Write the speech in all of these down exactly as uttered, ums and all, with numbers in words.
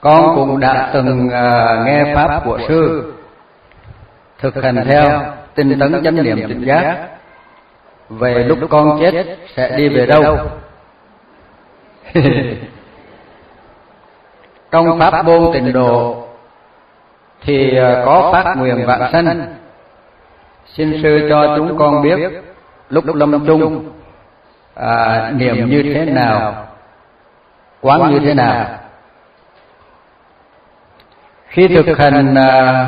con cũng đã từng uh, nghe pháp của sư, thực hành theo tinh tấn chánh niệm tỉnh giác. Về lúc con chết sẽ đi về đâu? Trong pháp môn tịnh độ thì uh, có phát nguyện vãng sanh. Xin sư cho chúng con biết lúc lâm chung à, niệm như thế nào, quán như thế nào. Khi thực hành à,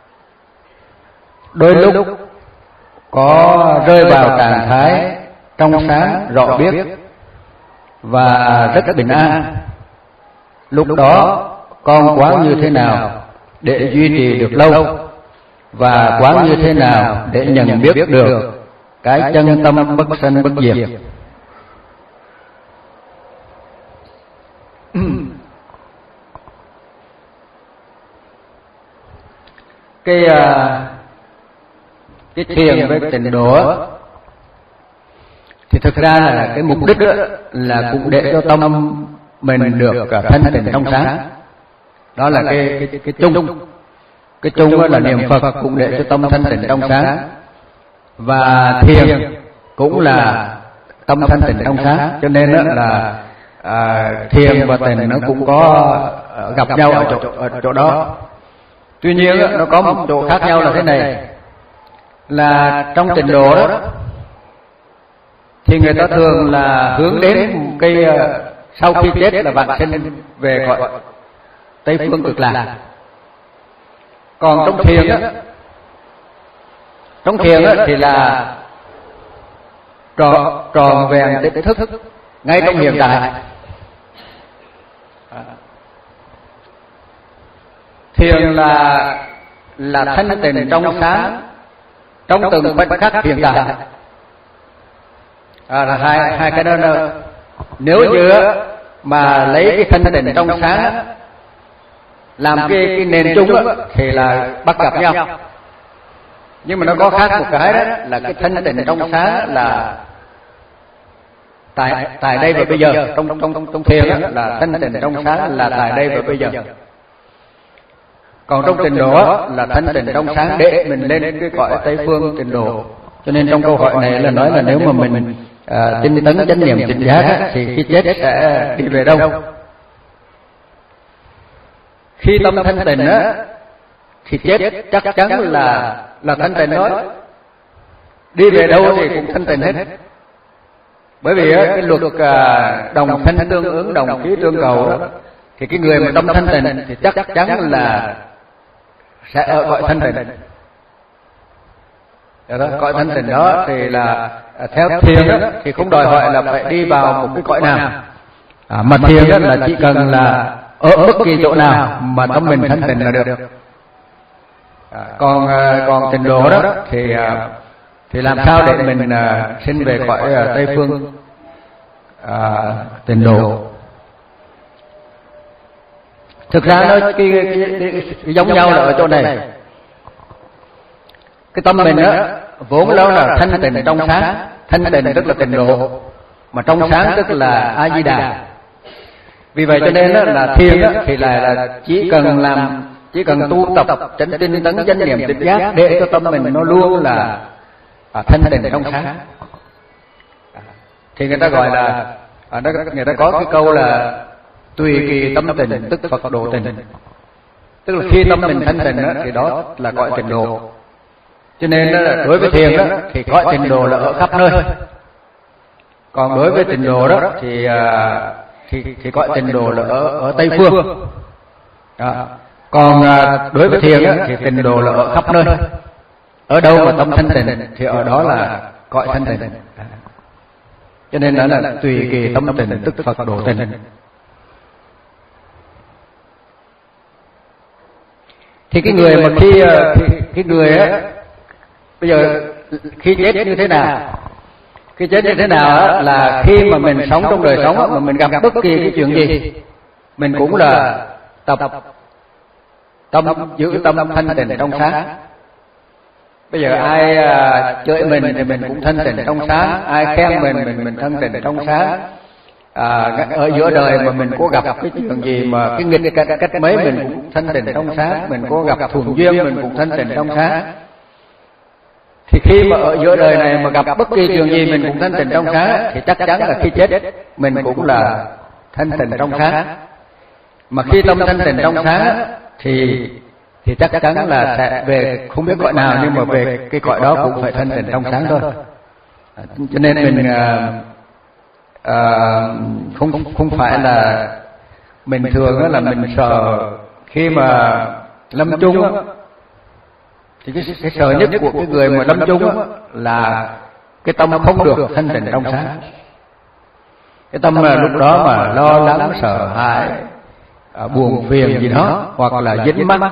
đôi lúc có rơi vào trạng thái trong sáng rõ biết và rất bình an. Lúc đó con quán như thế nào để duy trì được lâu, và quán như thế nào để nhận biết được cái chân tâm bất sanh bất diệt. Cái cái thiền với tịnh độ thì thực ra là cái mục đích là cũng để cho tâm mình được thanh tịnh trong sáng. Đó là cái cái cái chung. Cái chung là niệm Phật cũng để cho tâm thanh tịnh trong sáng, và thiền cũng là tâm thanh tịnh trong sáng. Cho nên là à, thiền và tịnh nó cũng có gặp nhau ở chỗ, ở chỗ đó. Tuy nhiên nó có một chỗ khác nhau là thế này, là trong tịnh độ đó thì người ta thường là hướng đến cái sau khi chết là vãng sinh về cõi Tây phương cực lạc. Còn trong thiền á, trong thiền á thì là trọn tròn vẹn tỉnh thức ngay trong hiện tại. Thiền là là thanh tịnh trong sáng trong từng khoảnh khắc hiện tại. À, là hai hai cái đó là, nếu như mà lấy cái thanh tịnh trong sáng làm cái, cái nền chung á, thì là bắt gặp nhau. Nhưng mà nó có khác một cái đó là cái thanh tịnh trong sáng là tại tại đây và bây giờ. Trong trong trong trong thiền á, là thanh tịnh trong sáng là tại đây và bây giờ. Còn trong tịnh độ là thanh tịnh trong sáng để mình lên cái cõi Tây phương tịnh độ. Cho nên trong câu hỏi này là nói là nếu mà mình à, tinh tấn chánh niệm tỉnh giác á, thì khi chết sẽ đi về đâu? Khi tâm thanh tịnh á thì chết chắc chắn là là thanh tịnh nói. Đi về đâu thì cũng thanh tịnh hết. Bởi vì á, cái luật đồng thanh tương ứng, đồng khí tương cầu đó, thì cái người mà tâm thanh tịnh thì chắc chắn là sẽ ở cõi thanh tịnh. Đó, cõi thanh tịnh đó thì là theo thiền đó, thì không đòi hỏi là phải đi vào một cái cõi nào. À, mà thiền đó là chỉ cần là ở bất kỳ chỗ nào mà tâm mình thanh tịnh là được. À, còn còn tịnh độ đó thì thì làm sao để mình uh, sinh về cõi uh, Tây phương uh, tịnh độ? Thực ra nó cái, cái, cái, cái giống nhau là ở chỗ này. Cái tâm mình á vốn nó là thanh tịnh trong sáng. Thanh tịnh tức là tịnh độ, mà trong sáng tức là A Di Đà. Vì vậy cho nên là thiền á thì là, là chỉ cần làm chỉ cần tu tập chánh tinh tấn chánh niệm tỉnh giác để cho tâm mình nó luôn là à, thanh tịnh trong sáng. À, thì người ta gọi là à, người ta có cái câu là tùy kỳ tâm tịnh tức Phật độ tịnh. Tức là khi tâm mình thanh tịnh đó, thì đó là cõi tịnh độ. Cho nên đó, đối với thiền đó thì cõi tịnh độ là ở khắp nơi. Còn đối với tịnh độ đó thì à, thì thì cõi tịnh độ là ở ở Tây phương. Đó. Còn à, đối với thiền đó, thì tịnh độ là ở khắp nơi. Ở đâu mà tâm thanh tịnh thì ở đó là cõi thanh tịnh. Cho nên đó là tùy kỳ tâm tịnh tức Phật độ tịnh. Thì cái người mà khi cái, cái người á bây giờ khi chết như thế nào? Khi chết như thế nào á là khi mà mình sống trong đời sống á, mà mình gặp bất kỳ cái chuyện gì mình cũng là tập tâm giữ tâm thanh tịnh trong sáng. Bây giờ ai uh, chửi mình thì mình cũng thanh tịnh trong sáng, ai khen mình mình mình thanh tịnh trong sáng, à, ở giữa đời mà mình có gặp cái chuyện gì mà cái nghịch cách, cách mấy mình cũng thanh tịnh trong sáng, mình có gặp thuận duyên mình cũng thanh tịnh trong sáng. Thì khi mà ở giữa đời này mà gặp bất kỳ chuyện gì mình cũng thanh tịnh trong sáng, thì chắc chắn là khi chết mình cũng là thanh tịnh trong sáng. Mà khi tâm thanh tịnh trong sáng thì thì chắc chắn là sẽ về không biết cõi nào, nhưng mà về cái cõi đó cũng phải thanh tịnh trong sáng thôi. Cho nên mình à, à, không không phải là mình thường đó là mình sợ khi mà lâm chung á, thì cái, cái sợ nhất của cái người mà lâm chung á là cái tâm không được thanh tịnh trong sáng. Cái tâm là lúc đó mà lo lắng sợ hãi, à, buồn phiền gì đó, hoặc là dính mắc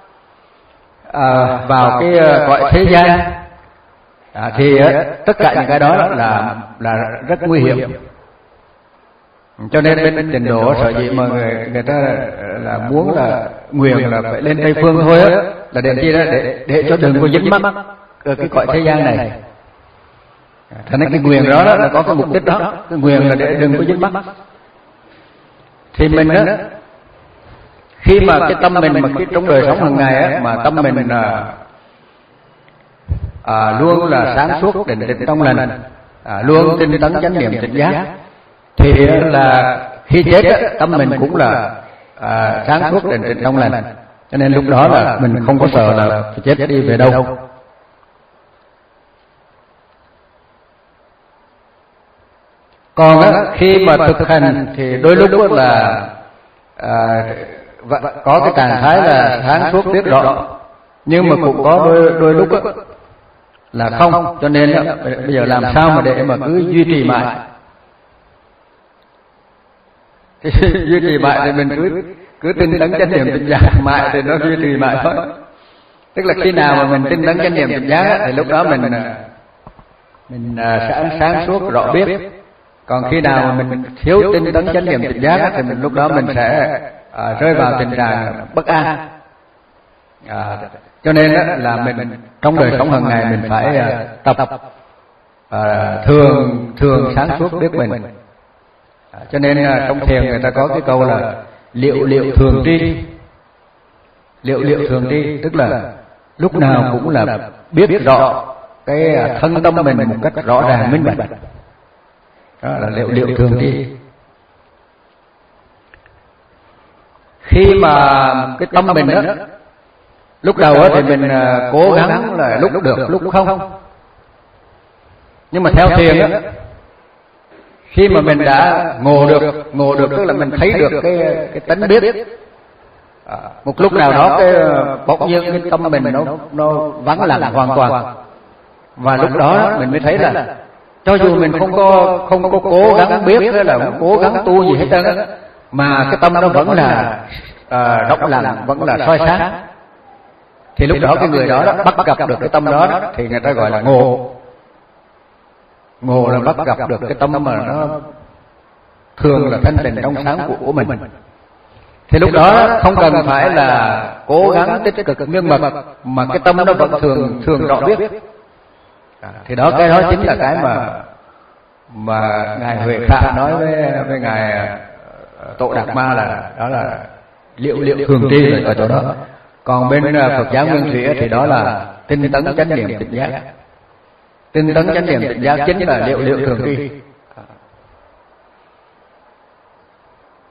à, vào cái cõi thế gian, à, thì tất cả những cái đó là là rất nguy hiểm. Cho nên bên trình độ sở dĩ mà người người ta là muốn là nguyện là phải lên Tây Phương thôi á, là để chi đó để để cho đừng có dính mắc ở cái cõi thế gian này. Cho nên cái nguyện đó, đó là có cái mục đích đó, cái nguyện là để đừng có dính mắc. Thì mình á, khi mà cái tâm mình mà cái trong đời sống hàng ngày á, mà tâm mình à, à, luôn là sáng suốt định định trong lành, à, luôn tinh tấn chánh niệm tỉnh giác, thì là khi chết á, tâm mình cũng là à, sáng suốt định định trong lành. Cho nên lúc đó là mình không có sợ là chết đi về đâu. Còn á, khi mà thực hành thì đôi lúc là à, có cái trạng thái là sáng suốt biết rõ, nhưng mà cũng có đôi đôi lúc á, là không. Cho nên á, bây giờ làm sao mà để mà cứ duy trì mãi, duy trì mãi thì mình cứ cứ tinh tấn chánh niệm tỉnh giác mãi thì nó duy trì mãi thôi. Tức là khi nào mà mình tinh tấn chánh niệm tỉnh giác thì lúc đó mình mình sáng sáng suốt rõ biết. Còn khi nào mà mình thiếu tinh tấn chánh niệm tỉnh giác thì mình lúc đó mình sẽ à, rơi vào tình trạng bất an. À, cho nên đó là mình trong đời sống hàng ngày mình phải à, tập à, thường thường sáng suốt biết mình. À, cho nên à, trong thiền người ta có cái câu là liệu liệu thường tri. Liệu liệu thường tri tức là lúc nào cũng là biết rõ cái thân tâm mình một cách rõ ràng minh bạch. Đó là liệu liệu thường tri. Khi mà cái tâm mình đó, lúc đầu thì mình cố gắng là lúc được lúc không. Nhưng mà theo thiền đó, khi mà mình đã ngộ được, ngộ được tức là mình thấy được cái cái tánh biết, à, một lúc nào đó cái bỗng nhiên cái tâm mình nó nó vắng lặng hoàn toàn, và lúc đó mình mới thấy là cho dù mình không có không có cố gắng biết hay là không cố gắng tu gì hết trơn á, mà cái tâm nó vẫn là à, rộng lặng, vẫn là soi sáng. Thì lúc đó cái người đó, đó bắt gặp được cái tâm đó, đó thì người ta gọi là ngộ. Ngộ là bắt gặp được cái tâm mà nó thường là thanh tịnh trong sáng của, của mình. Thì lúc đó không cần phải là cố gắng tích cực nhưng mà mà cái tâm nó vẫn thường thường rõ biết. À, thì đó cái đó chính là cái mà mà ngài Huệ Khả nói với với ngài Tổ Đạt Ma là đó là liệu liệu thường tri ở chỗ đó. Còn bên Phật giáo Nguyên Thủy thì đó là tinh tấn chánh niệm tỉnh giác. Tinh tấn chánh niệm tỉnh giác chính là liệu liệu thường tri.